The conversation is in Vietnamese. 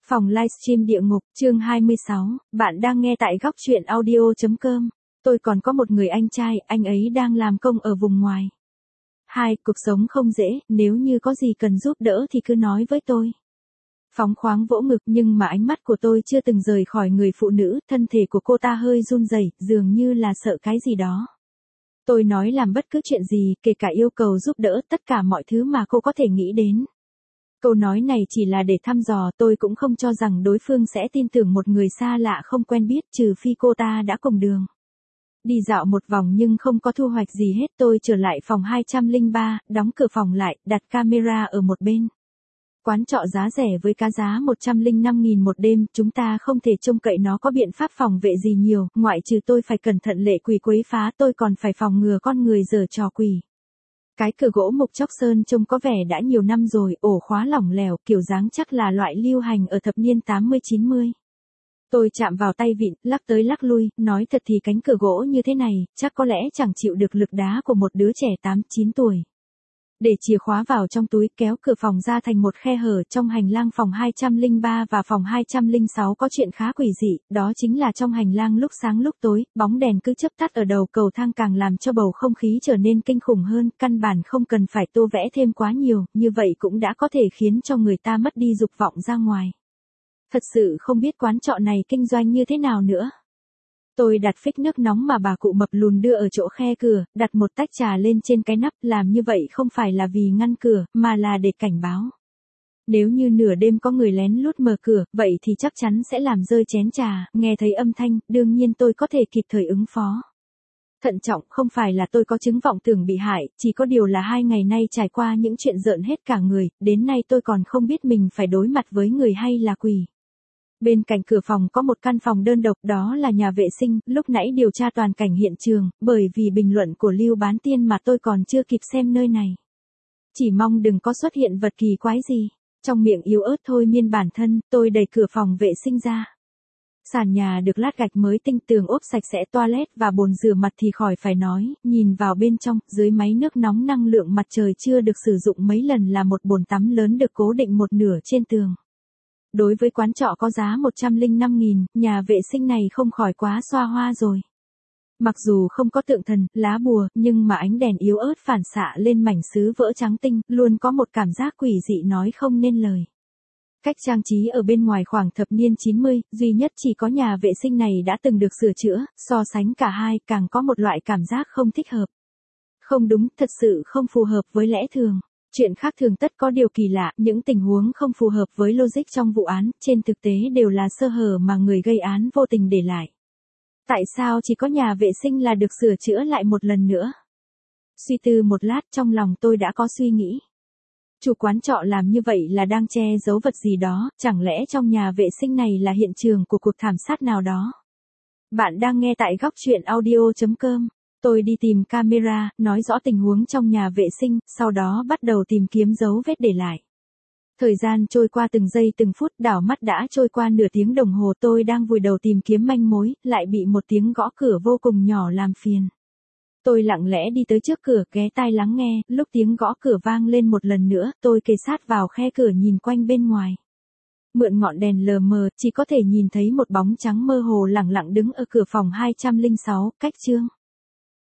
Phòng livestream địa ngục, chương 26, bạn đang nghe tại góc truyện audio.com. Tôi còn có một người anh trai, anh ấy đang làm công ở vùng ngoài. Cuộc sống không dễ, nếu như có gì cần giúp đỡ thì cứ nói với tôi. Phóng khoáng vỗ ngực nhưng mà ánh mắt của tôi chưa từng rời khỏi người phụ nữ, thân thể của cô ta hơi run rẩy, dường như là sợ cái gì đó. Tôi nói làm bất cứ chuyện gì, kể cả yêu cầu giúp đỡ, tất cả mọi thứ mà cô có thể nghĩ đến. Câu nói này chỉ là để thăm dò, tôi cũng không cho rằng đối phương sẽ tin tưởng một người xa lạ không quen biết, trừ phi cô ta đã cùng đường. Đi dạo một vòng nhưng không có thu hoạch gì hết, tôi trở lại phòng 203, đóng cửa phòng lại, đặt camera ở một bên. Quán trọ giá rẻ với giá 105.000 một đêm, chúng ta không thể trông cậy nó có biện pháp phòng vệ gì nhiều, ngoại trừ tôi phải cẩn thận lệ quỷ quấy phá, tôi còn phải phòng ngừa con người giở trò quỷ. Cái cửa gỗ mục chóc sơn trông có vẻ đã nhiều năm rồi, ổ khóa lỏng lẻo, kiểu dáng chắc là loại lưu hành ở thập niên 80-90. Tôi chạm vào tay vịn, lắc tới lắc lui, nói thật thì cánh cửa gỗ như thế này, chắc có lẽ chẳng chịu được lực đá của một đứa trẻ 8-9 tuổi. Để chìa khóa vào trong túi, kéo cửa phòng ra thành một khe hở trong hành lang phòng 203 và phòng 206 có chuyện khá quỷ dị, đó chính là trong hành lang lúc sáng lúc tối, bóng đèn cứ chớp tắt ở đầu cầu thang càng làm cho bầu không khí trở nên kinh khủng hơn, căn bản không cần phải tô vẽ thêm quá nhiều, như vậy cũng đã có thể khiến cho người ta mất đi dục vọng ra ngoài. Thật sự không biết quán trọ này kinh doanh như thế nào nữa. Tôi đặt phích nước nóng mà bà cụ mập lùn đưa ở chỗ khe cửa, đặt một tách trà lên trên cái nắp, làm như vậy không phải là vì ngăn cửa, mà là để cảnh báo. Nếu như nửa đêm có người lén lút mở cửa, vậy thì chắc chắn sẽ làm rơi chén trà, nghe thấy âm thanh, đương nhiên tôi có thể kịp thời ứng phó. Thận trọng, không phải là tôi có chứng vọng tưởng bị hại, chỉ có điều là 2 ngày nay trải qua những chuyện rợn hết cả người, đến nay tôi còn không biết mình phải đối mặt với người hay là quỷ. Bên cạnh cửa phòng có một căn phòng đơn độc, đó là nhà vệ sinh, lúc nãy điều tra toàn cảnh hiện trường, bởi vì bình luận của Lưu Bán Tiên mà tôi còn chưa kịp xem nơi này. Chỉ mong đừng có xuất hiện vật kỳ quái gì. Trong miệng yếu ớt thôi miên bản thân, tôi đẩy cửa phòng vệ sinh ra. Sàn nhà được lát gạch mới tinh, tường ốp sạch sẽ, toilet và bồn rửa mặt thì khỏi phải nói, nhìn vào bên trong, dưới máy nước nóng năng lượng mặt trời chưa được sử dụng mấy lần là một bồn tắm lớn được cố định một nửa trên tường. Đối với quán trọ có giá 105.000, nhà vệ sinh này không khỏi quá xoa hoa rồi. Mặc dù không có tượng thần, lá bùa, nhưng mà ánh đèn yếu ớt phản xạ lên mảnh sứ vỡ trắng tinh, luôn có một cảm giác quỷ dị nói không nên lời. Cách trang trí ở bên ngoài khoảng thập niên 90, duy nhất chỉ có nhà vệ sinh này đã từng được sửa chữa, so sánh cả hai càng có một loại cảm giác không thích hợp. Không đúng, thật sự không phù hợp với lẽ thường. Chuyện khác thường tất có điều kỳ lạ, những tình huống không phù hợp với logic trong vụ án, trên thực tế đều là sơ hở mà người gây án vô tình để lại. Tại sao chỉ có nhà vệ sinh là được sửa chữa lại một lần nữa? Suy tư một lát, trong lòng tôi đã có suy nghĩ. Chủ quán trọ làm như vậy là đang che giấu vật gì đó, chẳng lẽ trong nhà vệ sinh này là hiện trường của cuộc thảm sát nào đó? Bạn đang nghe tại góc truyện audio.com. Tôi đi tìm camera, nói rõ tình huống trong nhà vệ sinh, sau đó bắt đầu tìm kiếm dấu vết để lại. Thời gian trôi qua từng giây từng phút, đảo mắt đã trôi qua nửa tiếng đồng hồ, tôi đang vùi đầu tìm kiếm manh mối, lại bị một tiếng gõ cửa vô cùng nhỏ làm phiền. Tôi lặng lẽ đi tới trước cửa, ghé tai lắng nghe, lúc tiếng gõ cửa vang lên một lần nữa, tôi kề sát vào khe cửa nhìn quanh bên ngoài. Mượn ngọn đèn lờ mờ, chỉ có thể nhìn thấy một bóng trắng mơ hồ lẳng lặng đứng ở cửa phòng 206, cách chương.